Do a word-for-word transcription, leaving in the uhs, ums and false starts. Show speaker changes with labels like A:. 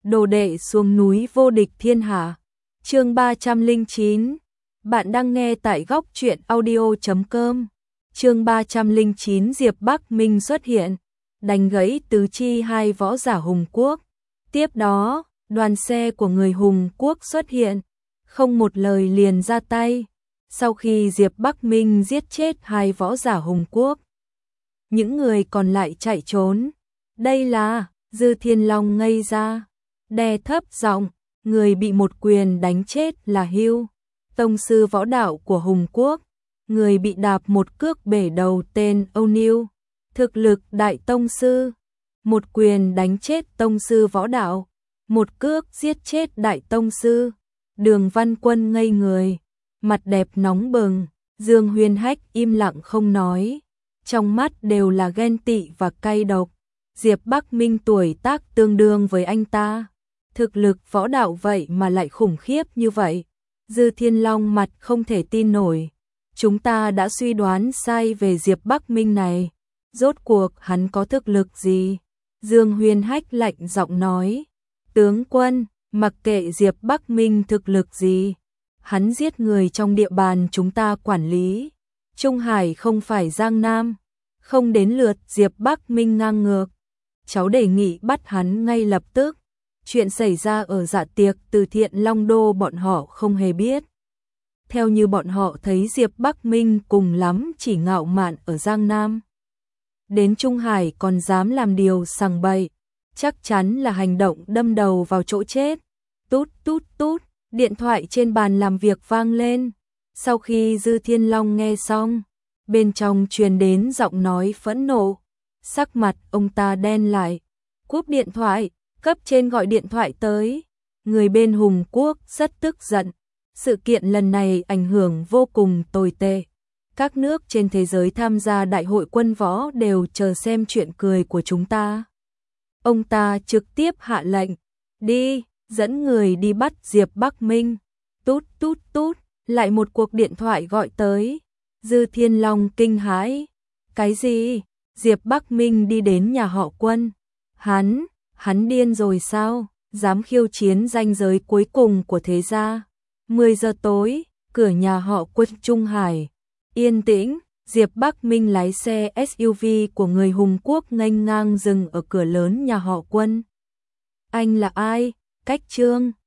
A: Đồ đệ xuống núi vô địch thiên hạ. Chương ba trăm lẻ chín. Bạn đang nghe tại góc truyện audio chấm com. Chương ba trăm lẻ chín Diệp Bắc Minh xuất hiện, đánh gãy tứ chi hai võ giả Hùng Quốc. Tiếp đó, đoàn xe của người Hùng Quốc xuất hiện, không một lời liền ra tay. Sau khi Diệp Bắc Minh giết chết hai võ giả Hùng Quốc, những người còn lại chạy trốn. Đây là, Dư Thiên Long ngây ra, đè thấp giọng, người bị một quyền đánh chết là Hưu, tông sư võ đạo của Hùng Quốc. Người bị đạp một cước bể đầu tên Âu Niu, thực lực đại tông sư. Một quyền đánh chết tông sư võ đạo, một cước giết chết đại tông sư. Đường Văn Quân ngây người, mặt đẹp nóng bừng. Dương Huyền Hách im lặng không nói, trong mắt đều là ghen tị và cay độc. Diệp Bắc Minh tuổi tác tương đương với anh ta, thực lực võ đạo vậy mà lại khủng khiếp như vậy. Dư Thiên Long mặt không thể tin nổi. Chúng ta đã suy đoán sai về Diệp Bắc Minh này, rốt cuộc hắn có thực lực gì? Dương Huyền Hách lạnh giọng nói, tướng quân, mặc kệ Diệp Bắc Minh thực lực gì, hắn giết người trong địa bàn chúng ta quản lý. Trung Hải không phải Giang Nam, không đến lượt Diệp Bắc Minh ngang ngược. Cháu đề nghị bắt hắn ngay lập tức. Chuyện xảy ra ở dạ tiệc từ thiện Long Đô bọn họ không hề biết. Theo như bọn họ thấy Diệp Bắc Minh cùng lắm chỉ ngạo mạn ở Giang Nam, đến Trung Hải còn dám làm điều sằng bậy, chắc chắn là hành động đâm đầu vào chỗ chết. Tút tút tút, điện thoại trên bàn làm việc vang lên. Sau khi Dư Thiên Long nghe xong, bên trong truyền đến giọng nói phẫn nộ. Sắc mặt ông ta đen lại, cúp điện thoại, cấp trên gọi điện thoại tới. Người bên Hùng Quốc rất tức giận. Sự kiện lần này ảnh hưởng vô cùng tồi tệ. Các nước trên thế giới tham gia đại hội quân võ đều chờ xem chuyện cười của chúng ta. Ông ta trực tiếp hạ lệnh, đi, dẫn người đi bắt Diệp Bắc Minh. Tút tút tút, lại một cuộc điện thoại gọi tới. Dư Thiên Long kinh hãi. Cái gì? Diệp Bắc Minh đi đến nhà họ Quân. Hắn, hắn điên rồi sao? Dám khiêu chiến ranh giới cuối cùng của thế gia. mười giờ tối, cửa nhà họ Quân Trung Hải yên tĩnh. Diệp Bắc Minh lái xe ét u vê của người Hùng Quốc nghênh ngang dừng ở cửa lớn nhà họ Quân. Anh là ai? Cách Trương.